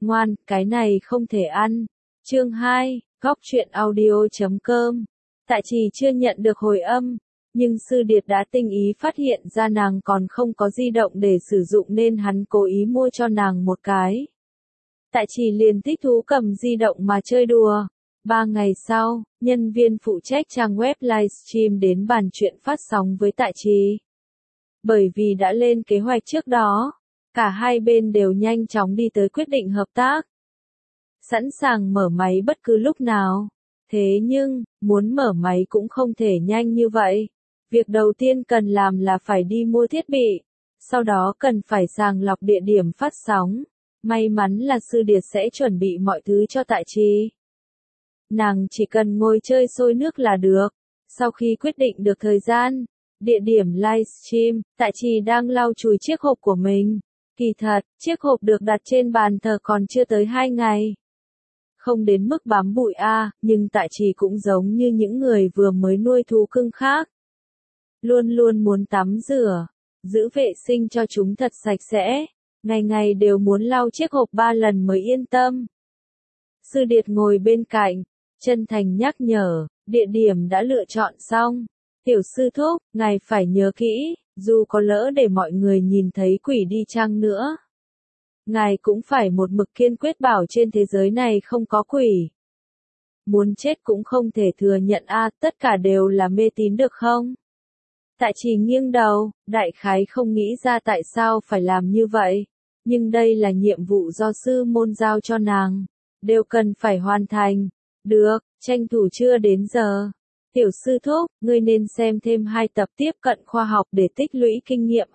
Ngoan, cái này không thể ăn. Chương 2, Góc truyện audio.com. Tạ Trì chưa nhận được hồi âm, nhưng Sư Điệt đã tinh ý phát hiện ra nàng còn không có di động để sử dụng nên hắn cố ý mua cho nàng một cái. Tạ Trì liền thích thú cầm di động mà chơi đùa. 3 ngày sau, nhân viên phụ trách trang web livestream đến bàn chuyện phát sóng với Tạ Trì. Bởi vì đã lên kế hoạch trước đó, cả hai bên đều nhanh chóng đi tới quyết định hợp tác. Sẵn sàng mở máy bất cứ lúc nào. Thế nhưng, muốn mở máy cũng không thể nhanh như vậy. Việc đầu tiên cần làm là phải đi mua thiết bị. Sau đó cần phải sàng lọc địa điểm phát sóng. May mắn là Sư Điệt sẽ chuẩn bị mọi thứ cho Tạ Trì. Nàng chỉ cần ngồi chơi sôi nước là được. Sau khi quyết định được thời gian, địa điểm livestream, Tạ Trì đang lau chùi chiếc hộp của mình. Kỳ thật, chiếc hộp được đặt trên bàn thờ còn chưa tới 2 ngày. Không đến mức bám bụi nhưng Tạ Trì cũng giống như những người vừa mới nuôi thú cưng khác. Luôn luôn muốn tắm rửa, giữ vệ sinh cho chúng thật sạch sẽ. Ngày ngày đều muốn lau chiếc hộp 3 lần mới yên tâm. Sư Điệt ngồi bên cạnh, chân thành nhắc nhở, địa điểm đã lựa chọn xong. Tiểu sư thúc, ngài phải nhớ kỹ, dù có lỡ để mọi người nhìn thấy quỷ đi chăng nữa. Ngài cũng phải một mực kiên quyết bảo trên thế giới này không có quỷ. Muốn chết cũng không thể thừa nhận tất cả đều là mê tín được không? Tạ Trì nghiêng đầu, đại khái không nghĩ ra tại sao phải làm như vậy. Nhưng đây là nhiệm vụ do sư môn giao cho nàng. Đều cần phải hoàn thành. Được, tranh thủ chưa đến giờ. Tiểu sư thúc, ngươi nên xem thêm 2 tập tiếp cận khoa học để tích lũy kinh nghiệm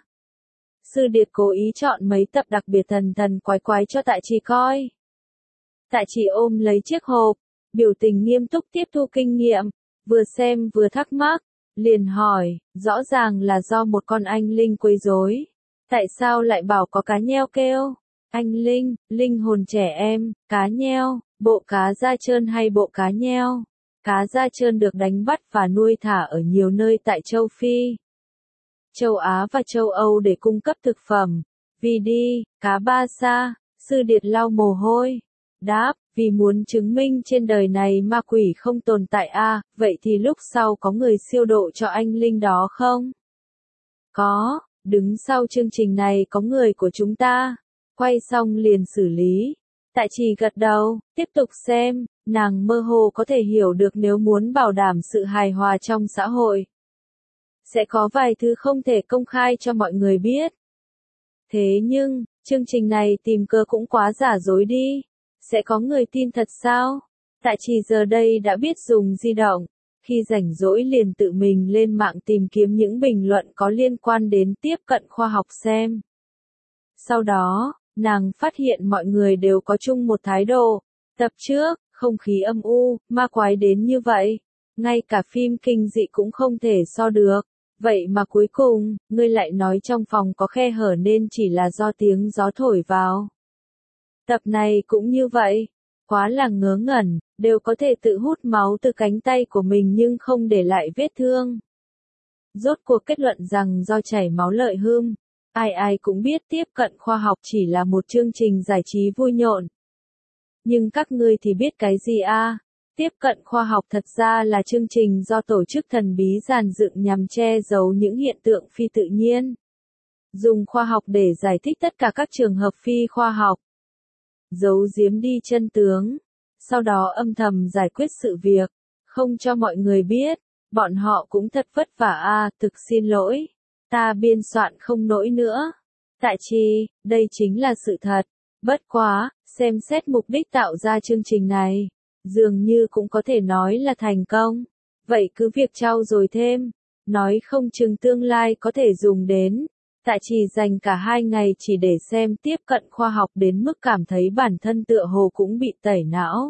Sư Điệt cố ý chọn mấy tập đặc biệt thần quái cho Tạ Trì coi. Tạ Trì ôm lấy chiếc hộp, biểu tình nghiêm túc tiếp thu kinh nghiệm, vừa xem vừa thắc mắc, liền hỏi, rõ ràng là do một con anh linh quấy rối. Tại sao lại bảo có cá nheo kêu? Anh linh, linh hồn trẻ em, cá nheo, bộ cá da trơn hay bộ cá nheo? Cá da trơn được đánh bắt và nuôi thả ở nhiều nơi tại châu Phi, châu Á và châu Âu để cung cấp thực phẩm. Vì đi, cá ba sa, Sư Điệt lau mồ hôi. Đáp, vì muốn chứng minh trên đời này ma quỷ không tồn tại vậy thì lúc sau có người siêu độ cho anh linh đó không? Có, đứng sau chương trình này có người của chúng ta. Quay xong liền xử lý. Tạ Trì gật đầu, tiếp tục xem, nàng mơ hồ có thể hiểu được nếu muốn bảo đảm sự hài hòa trong xã hội. Sẽ có vài thứ không thể công khai cho mọi người biết. Thế nhưng, chương trình này tìm cớ cũng quá giả dối đi. Sẽ có người tin thật sao? Tạ Trì giờ đây đã biết dùng di động. Khi rảnh rỗi liền tự mình lên mạng tìm kiếm những bình luận có liên quan đến tiếp cận khoa học xem. Sau đó, nàng phát hiện mọi người đều có chung một thái độ. Tập trước, không khí âm u, ma quái đến như vậy. Ngay cả phim kinh dị cũng không thể so được. Vậy mà cuối cùng, ngươi lại nói trong phòng có khe hở nên chỉ là do tiếng gió thổi vào. Tập này cũng như vậy. Quá là ngớ ngẩn, đều có thể tự hút máu từ cánh tay của mình nhưng không để lại vết thương. Rốt cuộc kết luận rằng do chảy máu lợi hưng. Ai cũng biết tiếp cận khoa học chỉ là một chương trình giải trí vui nhộn. Nhưng các ngươi thì biết cái gì Tiếp cận khoa học thật ra là chương trình do tổ chức thần bí dàn dựng nhằm che giấu những hiện tượng phi tự nhiên. Dùng khoa học để giải thích tất cả các trường hợp phi khoa học. Giấu giếm đi chân tướng. Sau đó âm thầm giải quyết sự việc. Không cho mọi người biết. Bọn họ cũng thật vất vả thực xin lỗi. Ta biên soạn không nổi nữa. Tạ Trì, đây chính là sự thật. Bất quá, xem xét mục đích tạo ra chương trình này. Dường như cũng có thể nói là thành công. Vậy cứ việc trau dồi thêm. Nói không chừng tương lai có thể dùng đến. Tạ Trì dành cả 2 ngày chỉ để xem tiếp cận khoa học đến mức cảm thấy bản thân tựa hồ cũng bị tẩy não.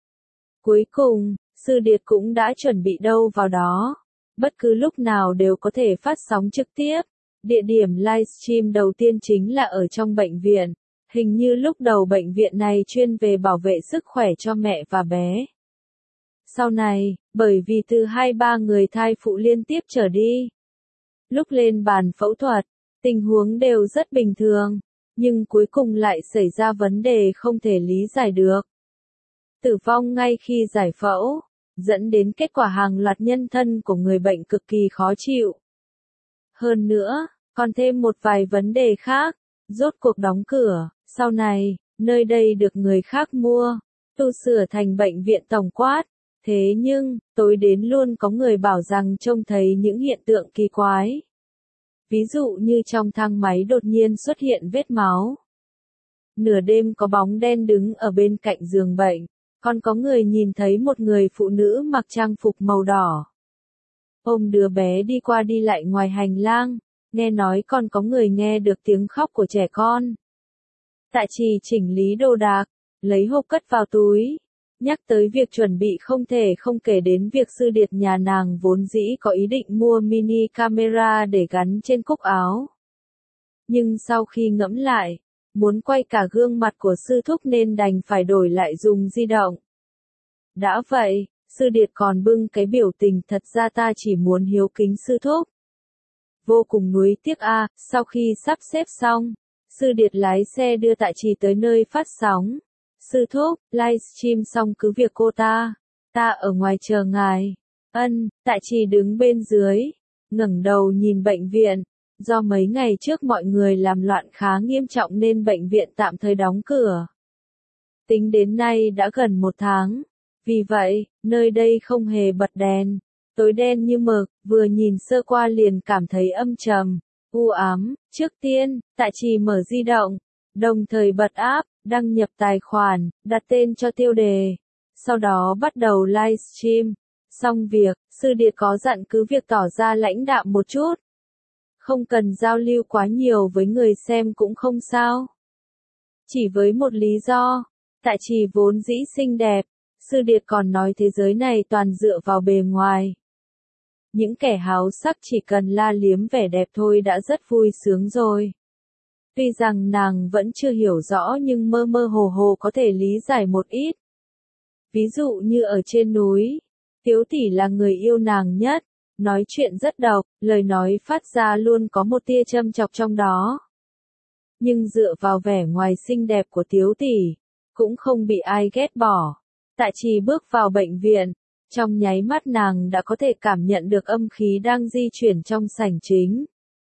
Cuối cùng, Sư Điệt cũng đã chuẩn bị đâu vào đó. Bất cứ lúc nào đều có thể phát sóng trực tiếp. Địa điểm livestream đầu tiên chính là ở trong bệnh viện. Hình như lúc đầu bệnh viện này chuyên về bảo vệ sức khỏe cho mẹ và bé. Sau này, bởi vì từ 2-3 người thai phụ liên tiếp trở đi. Lúc lên bàn phẫu thuật, tình huống đều rất bình thường. Nhưng cuối cùng lại xảy ra vấn đề không thể lý giải được. Tử vong ngay khi giải phẫu, dẫn đến kết quả hàng loạt nhân thân của người bệnh cực kỳ khó chịu. Hơn nữa, còn thêm một vài vấn đề khác, rốt cuộc đóng cửa, sau này, nơi đây được người khác mua, tu sửa thành bệnh viện tổng quát. Thế nhưng, tối đến luôn có người bảo rằng trông thấy những hiện tượng kỳ quái. Ví dụ như trong thang máy đột nhiên xuất hiện vết máu. Nửa đêm có bóng đen đứng ở bên cạnh giường bệnh, còn có người nhìn thấy một người phụ nữ mặc trang phục màu đỏ. Ôm đứa bé đi qua đi lại ngoài hành lang, nghe nói còn có người nghe được tiếng khóc của trẻ con. Tạ Trì chỉnh lý đồ đạc, lấy hộp cất vào túi. Nhắc tới việc chuẩn bị không thể không kể đến việc sư điệt nhà nàng vốn dĩ có ý định mua mini camera để gắn trên cúc áo. Nhưng sau khi ngẫm lại, muốn quay cả gương mặt của sư thúc nên đành phải đổi lại dùng di động. Đã vậy, sư điệt còn bưng cái biểu tình thật ra ta chỉ muốn hiếu kính sư thúc. Vô cùng nuối tiếc a, sau khi sắp xếp xong, sư điệt lái xe đưa Tạ Trì tới nơi phát sóng. Sư thúc, livestream xong cứ việc cô ta ở ngoài chờ ngài. Tạ Trì đứng bên dưới, ngẩng đầu nhìn bệnh viện. Do mấy ngày trước mọi người làm loạn khá nghiêm trọng nên bệnh viện tạm thời đóng cửa. Tính đến nay đã gần 1 tháng. Vì vậy, nơi đây không hề bật đèn. Tối đen như mực, vừa nhìn sơ qua liền cảm thấy âm trầm, u ám. Trước tiên, Tạ Trì mở di động, đồng thời bật app, đăng nhập tài khoản, đặt tên cho tiêu đề. Sau đó bắt đầu livestream. Xong việc, sư điệt có dặn cứ việc tỏ ra lãnh đạm một chút. Không cần giao lưu quá nhiều với người xem cũng không sao. Chỉ với một lý do, Tạ Trì vốn dĩ xinh đẹp, sư điệt còn nói thế giới này toàn dựa vào bề ngoài. Những kẻ háo sắc chỉ cần la liếm vẻ đẹp thôi đã rất vui sướng rồi. Tuy rằng nàng vẫn chưa hiểu rõ nhưng mơ mơ hồ hồ có thể lý giải một ít. Ví dụ như ở trên núi, Tiếu tỷ là người yêu nàng nhất, nói chuyện rất độc, lời nói phát ra luôn có một tia châm chọc trong đó. Nhưng dựa vào vẻ ngoài xinh đẹp của Tiếu tỷ, cũng không bị ai ghét bỏ. Tạ Trì bước vào bệnh viện, trong nháy mắt nàng đã có thể cảm nhận được âm khí đang di chuyển trong sảnh chính.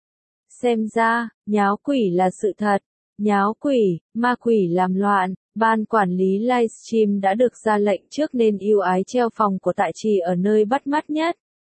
Xem ra, nháo quỷ là sự thật. Nháo quỷ, ma quỷ làm loạn, ban quản lý livestream đã được ra lệnh trước nên ưu ái treo phòng của Tạ Trì ở nơi bắt mắt nhất.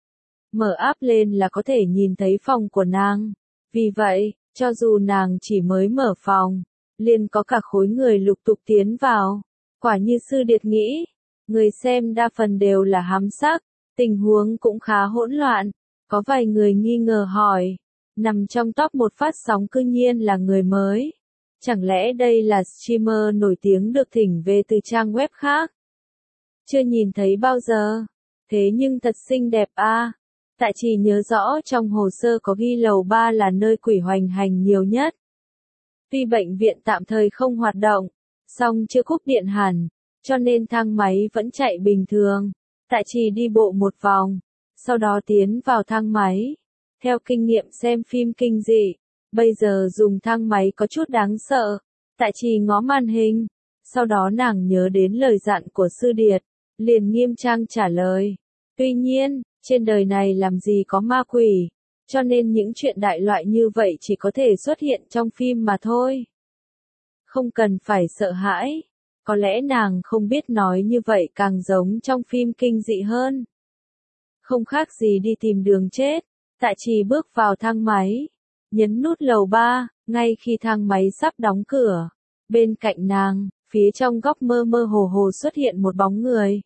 Mở app lên là có thể nhìn thấy phòng của nàng. Vì vậy, cho dù nàng chỉ mới mở phòng, liền có cả khối người lục tục tiến vào. Quả như sư điệt nghĩ, người xem đa phần đều là hám sắc, tình huống cũng khá hỗn loạn. Có vài người nghi ngờ hỏi, nằm trong top 1 phát sóng cư nhiên là người mới. Chẳng lẽ đây là streamer nổi tiếng được thỉnh về từ trang web khác? Chưa nhìn thấy bao giờ. Thế nhưng thật xinh đẹp a. Tạ Trì nhớ rõ trong hồ sơ có ghi lầu 3 là nơi quỷ hoành hành nhiều nhất. Tuy bệnh viện tạm thời không hoạt động, song chưa cúp điện hẳn, cho nên thang máy vẫn chạy bình thường. Tạ Trì đi bộ một vòng, sau đó tiến vào thang máy. Theo kinh nghiệm xem phim kinh dị, bây giờ dùng thang máy có chút đáng sợ. Tạ Trì ngó màn hình, sau đó nàng nhớ đến lời dặn của sư điệt, liền nghiêm trang trả lời. Tuy nhiên, trên đời này làm gì có ma quỷ, cho nên những chuyện đại loại như vậy chỉ có thể xuất hiện trong phim mà thôi. Không cần phải sợ hãi, có lẽ nàng không biết nói như vậy càng giống trong phim kinh dị hơn. Không khác gì đi tìm đường chết. Tạ Trì bước vào thang máy, nhấn nút lầu 3, ngay khi thang máy sắp đóng cửa. Bên cạnh nàng, phía trong góc mơ mơ hồ hồ xuất hiện một bóng người.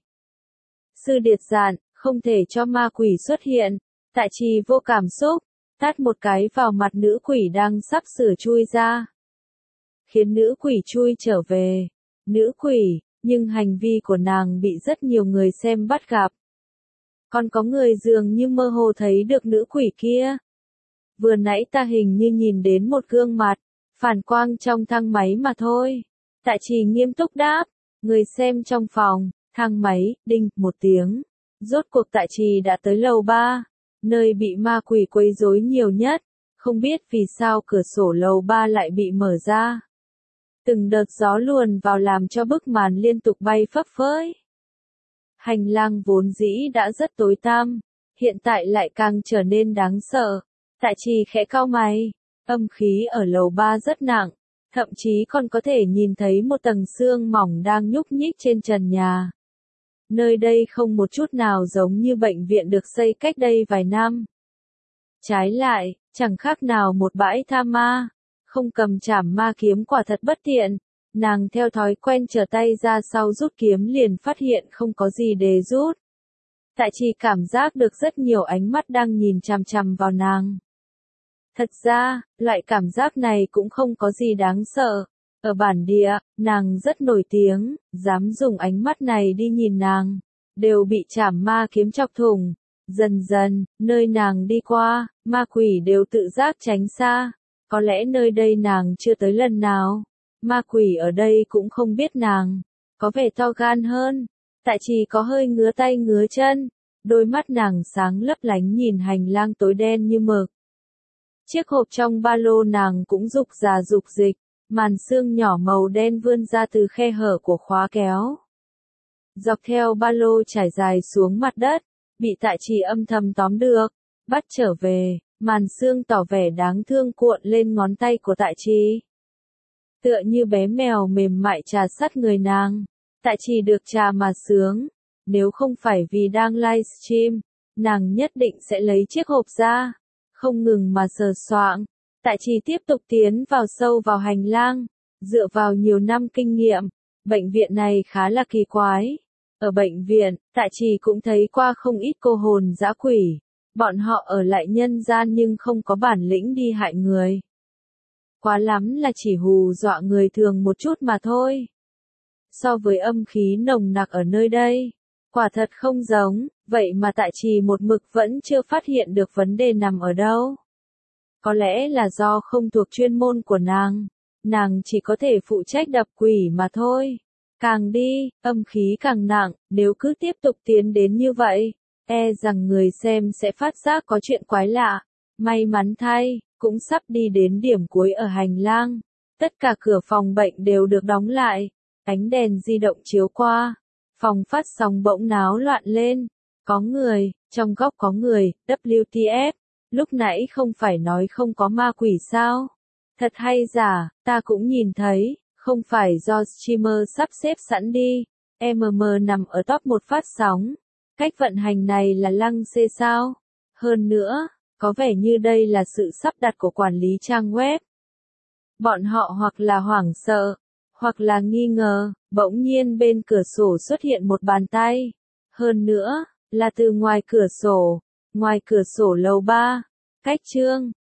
Sư điệt dặn, không thể cho ma quỷ xuất hiện. Tạ Trì vô cảm xúc, tát một cái vào mặt nữ quỷ đang sắp sửa chui ra. Khiến nữ quỷ chui trở về. Nữ quỷ, nhưng hành vi của nàng bị rất nhiều người xem bắt gặp. Còn có người dường như mơ hồ thấy được nữ quỷ kia. Vừa nãy ta hình như nhìn đến một gương mặt, phản quang trong thang máy mà thôi. Tạ Trì nghiêm túc đáp, người xem trong phòng, thang máy, đinh, một tiếng. Rốt cuộc Tạ Trì đã tới lầu 3, nơi bị ma quỷ quấy rối nhiều nhất. Không biết vì sao cửa sổ lầu 3 lại bị mở ra. Từng đợt gió luồn vào làm cho bức màn liên tục bay phấp phới. Hành lang vốn dĩ đã rất tối tăm, hiện tại lại càng trở nên đáng sợ. Tại Trì khẽ cau mày, âm khí ở lầu 3 rất nặng, thậm chí còn có thể nhìn thấy một tầng sương mỏng đang nhúc nhích trên trần nhà. Nơi đây không một chút nào giống như bệnh viện được xây cách đây vài năm. Trái lại, chẳng khác nào một bãi tha ma, không cầm chảm ma kiếm quả thật bất tiện. Nàng theo thói quen trở tay ra sau rút kiếm liền phát hiện không có gì để rút. Tại Trì cảm giác được rất nhiều ánh mắt đang nhìn chằm chằm vào nàng. Thật ra, loại cảm giác này cũng không có gì đáng sợ. Ở bản địa, nàng rất nổi tiếng, dám dùng ánh mắt này đi nhìn nàng, đều bị chảm ma kiếm chọc thủng. Dần dần, nơi nàng đi qua, ma quỷ đều tự giác tránh xa. Có lẽ nơi đây nàng chưa tới lần nào. Ma quỷ ở đây cũng không biết nàng, có vẻ to gan hơn. Tại Trì có hơi ngứa tay ngứa chân, đôi mắt nàng sáng lấp lánh nhìn hành lang tối đen như mực. Chiếc hộp trong ba lô nàng cũng rục rà rục dịch, màn sương nhỏ màu đen vươn ra từ khe hở của khóa kéo. Dọc theo ba lô trải dài xuống mặt đất, bị Tại Trì âm thầm tóm được, bắt trở về, màn sương tỏ vẻ đáng thương cuộn lên ngón tay của Tại Trì. Tựa như bé mèo mềm mại trà sát người nàng, Tại Trì được trà mà sướng. Nếu không phải vì đang livestream, nàng nhất định sẽ lấy chiếc hộp ra, không ngừng mà sờ soạng. Tại Trì tiếp tục tiến vào sâu vào hành lang, dựa vào nhiều năm kinh nghiệm, bệnh viện này khá là kỳ quái. Ở bệnh viện, Tại Trì cũng thấy qua không ít cô hồn dã quỷ, bọn họ ở lại nhân gian nhưng không có bản lĩnh đi hại người. Quá lắm là chỉ hù dọa người thường một chút mà thôi. So với âm khí nồng nặc ở nơi đây, quả thật không giống, vậy mà Tại Trì một mực vẫn chưa phát hiện được vấn đề nằm ở đâu. Có lẽ là do không thuộc chuyên môn của nàng chỉ có thể phụ trách đập quỷ mà thôi. Càng đi, âm khí càng nặng, nếu cứ tiếp tục tiến đến như vậy, e rằng người xem sẽ phát giác có chuyện quái lạ. May mắn thay, cũng sắp đi đến điểm cuối ở hành lang. Tất cả cửa phòng bệnh đều được đóng lại, ánh đèn di động chiếu qua. Phòng phát sóng bỗng náo loạn lên. Có người, trong góc có người, WTF. Lúc nãy không phải nói không có ma quỷ sao? Thật hay giả, ta cũng nhìn thấy, không phải do streamer sắp xếp sẵn đi. Nằm ở top 1 phát sóng. Cách vận hành này là lăng xê sao? Hơn nữa, có vẻ như đây là sự sắp đặt của quản lý trang web. Bọn họ hoặc là hoảng sợ, hoặc là nghi ngờ, bỗng nhiên bên cửa sổ xuất hiện một bàn tay. Hơn nữa, là từ ngoài cửa sổ lầu 3. Cách chương